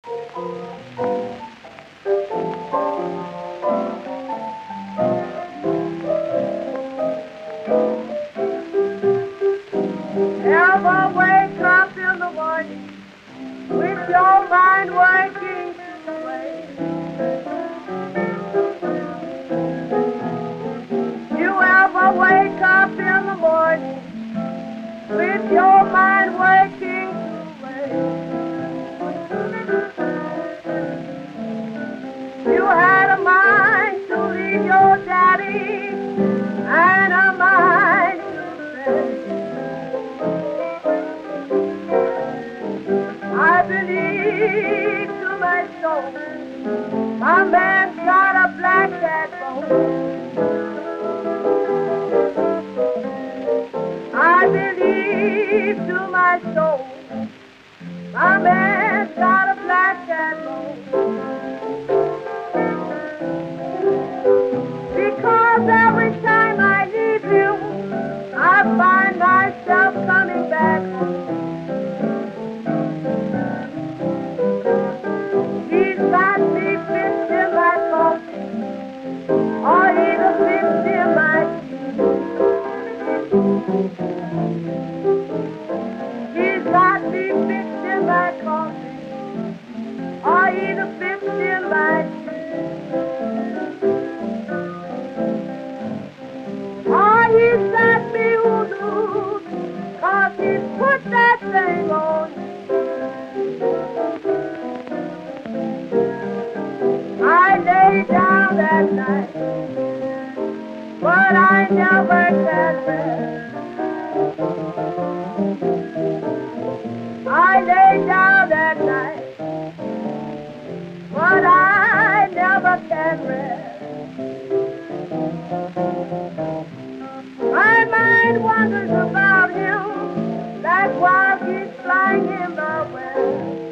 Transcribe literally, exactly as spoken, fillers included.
Ever wake up in the morning with your mind working two ways? You ever wake up in the morning with your mind working two ways? You had a mind to leave your daddy and a mind to stay. I believe to my soul, my man's got a black cat bone. I believe to my soul, my man's got a black cat bone. Because every time I leave you, I find myself coming back home. He's got me fixed in my coffee, or either fixed in my tea. He's got me fixed in my coffee, or either fixed in my tea. Or he's got me hoodoo, cause he's put that thing on me. I lay down that night, but I never can rest. I lay down that night, but I never can rest. My mind wanders about him like while he's flying in the west.